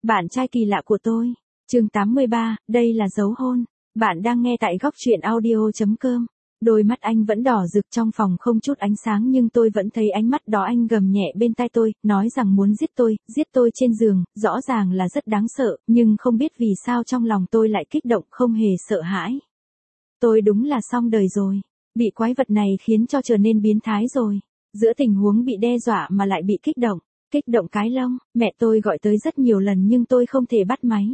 Bạn trai kỳ lạ của tôi. Chương 83, đây là dấu hôn. Bạn đang nghe tại góc truyện audio.com. Đôi mắt anh vẫn đỏ rực trong phòng không chút ánh sáng nhưng tôi vẫn thấy ánh mắt đó. Anh gầm nhẹ bên tai tôi, nói rằng muốn giết tôi trên giường, rõ ràng là rất đáng sợ, nhưng không biết vì sao trong lòng tôi lại kích động không hề sợ hãi. Tôi đúng là xong đời rồi, bị quái vật này khiến cho trở nên biến thái rồi. Giữa tình huống bị đe dọa mà lại bị kích động cái lông, mẹ tôi gọi tới rất nhiều lần nhưng tôi không thể bắt máy.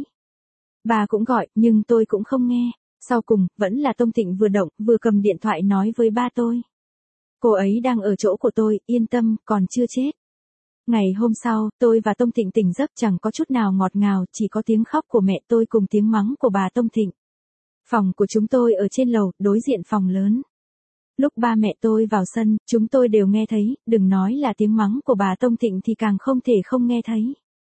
Bà cũng gọi, nhưng tôi cũng không nghe. Sau cùng, vẫn là Tông Thịnh vừa động, vừa cầm điện thoại nói với ba tôi. Cô ấy đang ở chỗ của tôi, yên tâm, còn chưa chết. Ngày hôm sau, tôi và Tông Thịnh tỉnh giấc chẳng có chút nào ngọt ngào, chỉ có tiếng khóc của mẹ tôi cùng tiếng mắng của bà Tông Thịnh. Phòng của chúng tôi ở trên lầu, đối diện phòng lớn. Lúc ba mẹ tôi vào sân, chúng tôi đều nghe thấy, đừng nói là tiếng mắng của bà Tông Thịnh thì càng không thể không nghe thấy.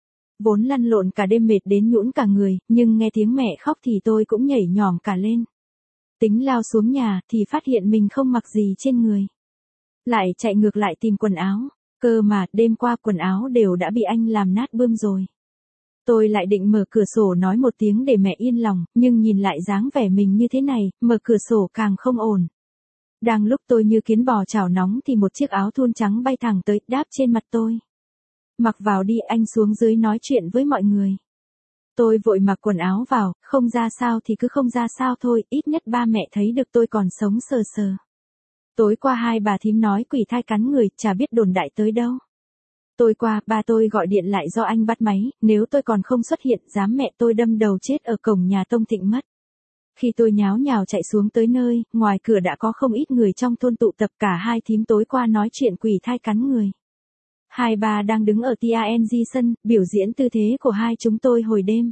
Vốn lăn lộn cả đêm mệt đến nhũn cả người, nhưng nghe tiếng mẹ khóc thì tôi cũng nhảy nhỏm cả lên. Tính lao xuống nhà thì phát hiện mình không mặc gì trên người. Lại chạy ngược lại tìm quần áo, cơ mà đêm qua quần áo đều đã bị anh làm nát bươm rồi. Tôi lại định mở cửa sổ nói một tiếng để mẹ yên lòng, nhưng nhìn lại dáng vẻ mình như thế này, mở cửa sổ càng không ổn. Đang lúc tôi như kiến bò chảo nóng thì một chiếc áo thun trắng bay thẳng tới, đáp trên mặt tôi. Mặc vào đi, anh xuống dưới nói chuyện với mọi người. Tôi vội mặc quần áo vào, không ra sao thì cứ không ra sao thôi, ít nhất ba mẹ thấy được tôi còn sống sờ sờ. Tối qua hai bà thím nói quỷ thai cắn người, chả biết đồn đại tới đâu. Tối qua, ba tôi gọi điện lại do anh bắt máy, nếu tôi còn không xuất hiện, dám mẹ tôi đâm đầu chết ở cổng nhà Tông Thịnh mất. Khi tôi nháo nhào chạy xuống tới nơi, ngoài cửa đã có không ít người trong thôn tụ tập, cả hai thím tối qua nói chuyện quỷ thai cắn người. Hai bà đang đứng ở TANG sân, biểu diễn tư thế của hai chúng tôi hồi đêm.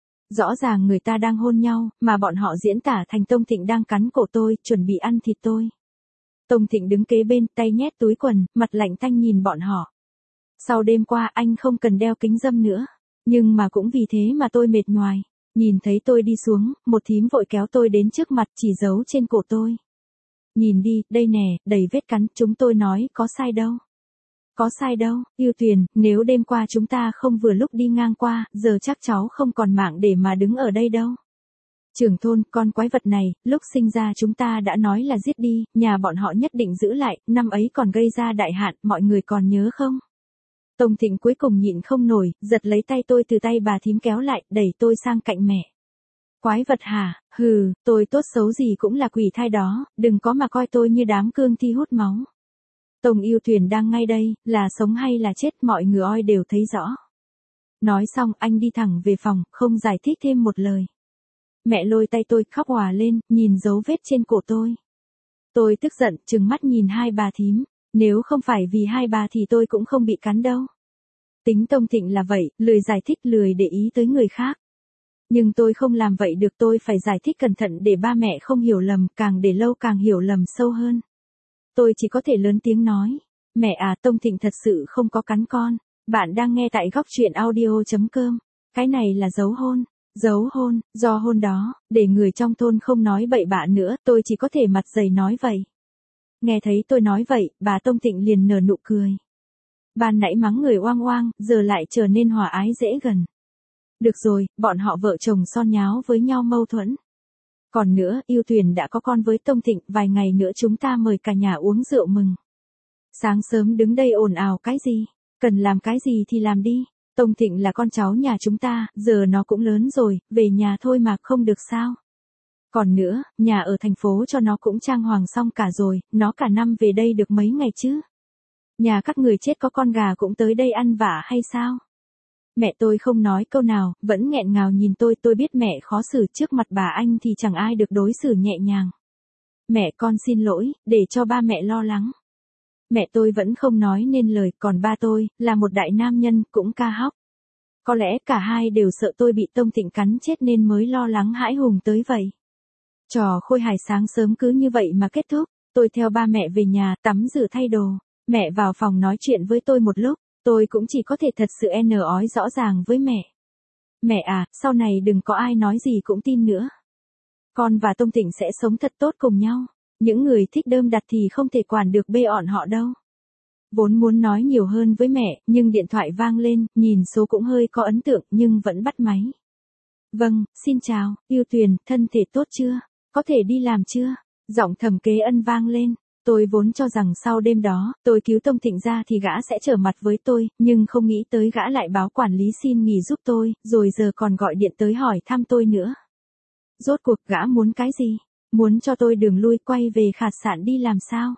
Rõ ràng người ta đang hôn nhau, mà bọn họ diễn tả thành Tông Thịnh đang cắn cổ tôi, chuẩn bị ăn thịt tôi. Tông Thịnh đứng kế bên, tay nhét túi quần, mặt lạnh tanh nhìn bọn họ. Sau đêm qua anh không cần đeo kính râm nữa, nhưng mà cũng vì thế mà tôi mệt nhoài. Nhìn thấy tôi đi xuống, một thím vội kéo tôi đến trước mặt chỉ giấu trên cổ tôi. Nhìn đi, đây nè, đầy vết cắn, chúng tôi nói, có sai đâu. Có sai đâu, Yêu Tuyền, nếu đêm qua chúng ta không vừa lúc đi ngang qua, giờ chắc cháu không còn mạng để mà đứng ở đây đâu. Trưởng thôn, con quái vật này, lúc sinh ra chúng ta đã nói là giết đi, nhà bọn họ nhất định giữ lại, năm ấy còn gây ra đại hạn, mọi người còn nhớ không? Tông Thịnh cuối cùng nhịn không nổi, giật lấy tay tôi từ tay bà thím kéo lại, đẩy tôi sang cạnh mẹ. Quái vật hả, hừ, tôi tốt xấu gì cũng là quỷ thai đó, đừng có mà coi tôi như đám cương thi hút máu. Tông Yêu Tuyền đang ngay đây, là sống hay là chết mọi người oi đều thấy rõ. Nói xong anh đi thẳng về phòng, không giải thích thêm một lời. Mẹ lôi tay tôi khóc òa lên, nhìn dấu vết trên cổ tôi. Tôi tức giận, trừng mắt nhìn hai bà thím. Nếu không phải vì hai bà thì tôi cũng không bị cắn đâu. Tính Tông Thịnh là vậy, lười giải thích, lười để ý tới người khác. Nhưng tôi không làm vậy được, tôi phải giải thích cẩn thận để ba mẹ không hiểu lầm, càng để lâu càng hiểu lầm sâu hơn. Tôi chỉ có thể lớn tiếng nói. Mẹ à, Tông Thịnh thật sự không có cắn con. Bạn đang nghe tại góc truyện audio.com. Cái này là dấu hôn. Dấu hôn, do hôn đó, để người trong thôn không nói bậy bạ nữa, tôi chỉ có thể mặt dày nói vậy. Nghe thấy tôi nói vậy, bà Tông Thịnh liền nở nụ cười. Ban nãy mắng người oang oang, giờ lại trở nên hòa ái dễ gần. Được rồi, bọn họ vợ chồng son nháo với nhau mâu thuẫn. Còn nữa, Yêu Tuyền đã có con với Tông Thịnh, vài ngày nữa chúng ta mời cả nhà uống rượu mừng. Sáng sớm đứng đây ồn ào cái gì? Cần làm cái gì thì làm đi. Tông Thịnh là con cháu nhà chúng ta, giờ nó cũng lớn rồi, về nhà thôi mà không được sao? Còn nữa, nhà ở thành phố cho nó cũng trang hoàng xong cả rồi, nó cả năm về đây được mấy ngày chứ? Nhà các người chết có con gà cũng tới đây ăn vạ hay sao? Mẹ tôi không nói câu nào, vẫn nghẹn ngào nhìn tôi biết mẹ khó xử, trước mặt bà anh thì chẳng ai được đối xử nhẹ nhàng. Mẹ con xin lỗi, để cho ba mẹ lo lắng. Mẹ tôi vẫn không nói nên lời, còn ba tôi, là một đại nam nhân, cũng ca hóc. Có lẽ cả hai đều sợ tôi bị Tông Thịnh cắn chết nên mới lo lắng hãi hùng tới vậy. Trò khôi hài sáng sớm cứ như vậy mà kết thúc, tôi theo ba mẹ về nhà, tắm rửa thay đồ, mẹ vào phòng nói chuyện với tôi một lúc, tôi cũng chỉ có thể thật sự ói rõ ràng với mẹ. Mẹ à, sau này đừng có ai nói gì cũng tin nữa. Con và Tông Thịnh sẽ sống thật tốt cùng nhau, những người thích đơm đặt thì không thể quản được bê ọn họ đâu. Vốn muốn nói nhiều hơn với mẹ, nhưng điện thoại vang lên, nhìn số cũng hơi có ấn tượng nhưng vẫn bắt máy. Vâng, xin chào, Yêu Tuyền, thân thể tốt chưa? Có thể đi làm chưa? Giọng Thẩm Kế Ân vang lên. Tôi vốn cho rằng sau đêm đó, tôi cứu Tông Thịnh ra thì gã sẽ trở mặt với tôi, nhưng không nghĩ tới gã lại báo quản lý xin nghỉ giúp tôi, rồi giờ còn gọi điện tới hỏi thăm tôi nữa. Rốt cuộc gã muốn cái gì? Muốn cho tôi đường lui quay về Khạt Sạn đi làm sao?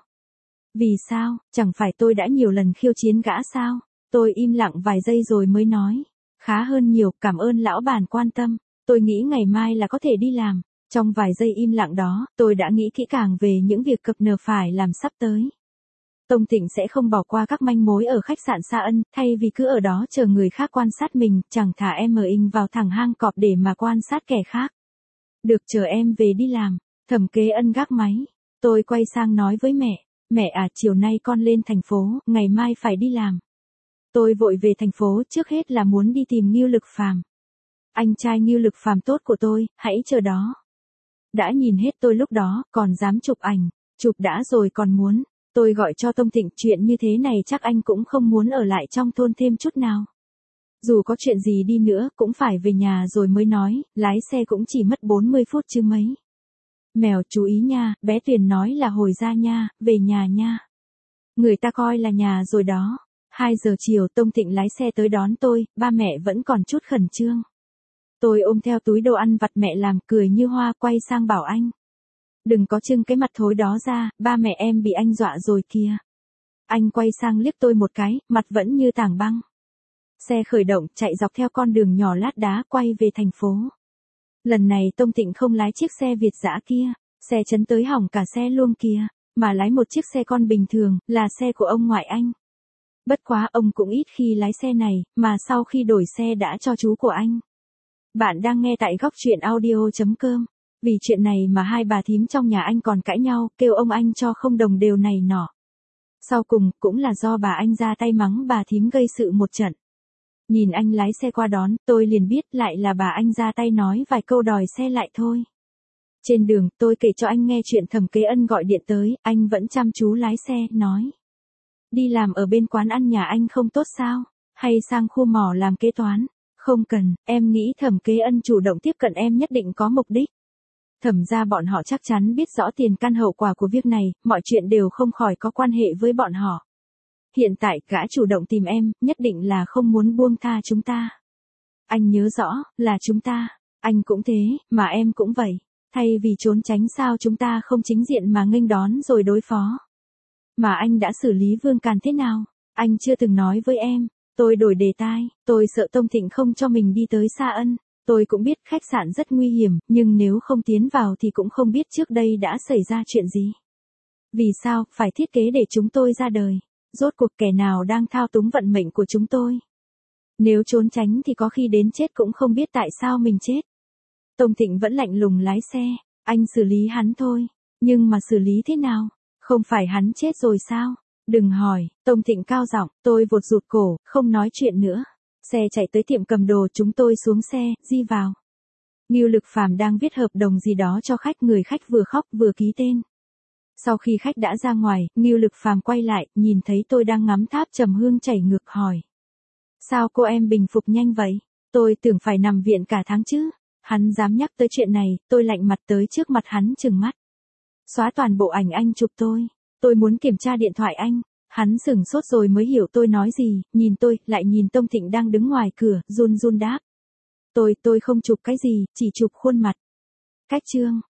Vì sao, chẳng phải tôi đã nhiều lần khiêu chiến gã sao? Tôi im lặng vài giây rồi mới nói. Khá hơn nhiều, cảm ơn lão bản quan tâm. Tôi nghĩ ngày mai là có thể đi làm. Trong vài giây im lặng đó, tôi đã nghĩ kỹ càng về những việc cập nhật phải làm sắp tới. Tông Thịnh sẽ không bỏ qua các manh mối ở khách sạn Sa Ân, thay vì cứ ở đó chờ người khác quan sát mình, chẳng thả em in vào thẳng hang cọp để mà quan sát kẻ khác. Được, chờ em về đi làm. Thẩm Kế Ân gác máy. Tôi quay sang nói với mẹ. Mẹ à, chiều nay con lên thành phố, ngày mai phải đi làm. Tôi vội về thành phố, trước hết là muốn đi tìm Ngưu Lực Phàm. Anh trai Ngưu Lực Phàm tốt của tôi, hãy chờ đó. Đã nhìn hết tôi lúc đó, còn dám chụp ảnh, chụp đã rồi còn muốn. Tôi gọi cho Tông Thịnh, chuyện như thế này chắc anh cũng không muốn ở lại trong thôn thêm chút nào. Dù có chuyện gì đi nữa, cũng phải về nhà rồi mới nói, lái xe cũng chỉ mất 40 phút chứ mấy. Mèo chú ý nha, bé Tuyền nói là hồi ra nha, về nhà nha. Người ta coi là nhà rồi đó. 2 giờ chiều Tông Thịnh lái xe tới đón tôi, ba mẹ vẫn còn chút khẩn trương. Tôi ôm theo túi đồ ăn vặt mẹ làm, cười như hoa, quay sang bảo anh. Đừng có trưng cái mặt thối đó ra, ba mẹ em bị anh dọa rồi kìa. Anh quay sang liếc tôi một cái, mặt vẫn như tảng băng. Xe khởi động, chạy dọc theo con đường nhỏ lát đá quay về thành phố. Lần này Tông Thịnh không lái chiếc xe Việt dã kia, xe chấn tới hỏng cả xe luôn kìa, mà lái một chiếc xe con bình thường, là xe của ông ngoại anh. Bất quá ông cũng ít khi lái xe này, mà sau khi đổi xe đã cho chú của anh. Bạn đang nghe tại góc truyện audio.com. Vì chuyện này mà hai bà thím trong nhà anh còn cãi nhau, kêu ông anh cho không đồng đều này nọ. Sau cùng, cũng là do bà anh ra tay mắng bà thím gây sự một trận. Nhìn anh lái xe qua đón, tôi liền biết lại là bà anh ra tay nói vài câu đòi xe lại thôi. Trên đường, tôi kể cho anh nghe chuyện Thẩm Kế Ân gọi điện tới, anh vẫn chăm chú lái xe, nói. Đi làm ở bên quán ăn nhà anh không tốt sao? Hay sang khu mỏ làm kế toán? Không cần, em nghĩ Thẩm Kế Ân chủ động tiếp cận em nhất định có mục đích. Thẩm ra bọn họ chắc chắn biết rõ tiền căn hậu quả của việc này, mọi chuyện đều không khỏi có quan hệ với bọn họ. Hiện tại gã chủ động tìm em, nhất định là không muốn buông tha chúng ta. Anh nhớ rõ, là chúng ta. Anh cũng thế, mà em cũng vậy. Thay vì trốn tránh sao chúng ta không chính diện mà nghênh đón rồi đối phó. Mà anh đã xử lý Vương Càn thế nào? Anh chưa từng nói với em. Tôi đổi đề tài, tôi sợ Tông Thịnh không cho mình đi tới Sa Ân. Tôi cũng biết khách sạn rất nguy hiểm, nhưng nếu không tiến vào thì cũng không biết trước đây đã xảy ra chuyện gì. Vì sao, phải thiết kế để chúng tôi ra đời? Rốt cuộc kẻ nào đang thao túng vận mệnh của chúng tôi? Nếu trốn tránh thì có khi đến chết cũng không biết tại sao mình chết. Tông Thịnh vẫn lạnh lùng lái xe, anh xử lý hắn thôi. Nhưng mà xử lý thế nào? Không phải hắn chết rồi sao? Đừng hỏi, Tông Thịnh cao giọng, tôi vụt rụt cổ, không nói chuyện nữa. Xe chạy tới tiệm cầm đồ, chúng tôi xuống xe, di vào. Ngưu Lực Phàm đang viết hợp đồng gì đó cho khách, người khách vừa khóc vừa ký tên. Sau khi khách đã ra ngoài, Ngưu Lực Phàm quay lại, nhìn thấy tôi đang ngắm tháp trầm hương chảy ngược hỏi. Sao cô em bình phục nhanh vậy? Tôi tưởng phải nằm viện cả tháng chứ. Hắn dám nhắc tới chuyện này, tôi lạnh mặt tới trước mặt hắn trừng mắt. Xóa toàn bộ ảnh anh chụp tôi. Tôi muốn kiểm tra điện thoại anh. Hắn sửng sốt rồi mới hiểu tôi nói gì, nhìn tôi, lại nhìn Tông Thịnh đang đứng ngoài cửa, run run đáp. Tôi không chụp cái gì, chỉ chụp khuôn mặt. Cách chương.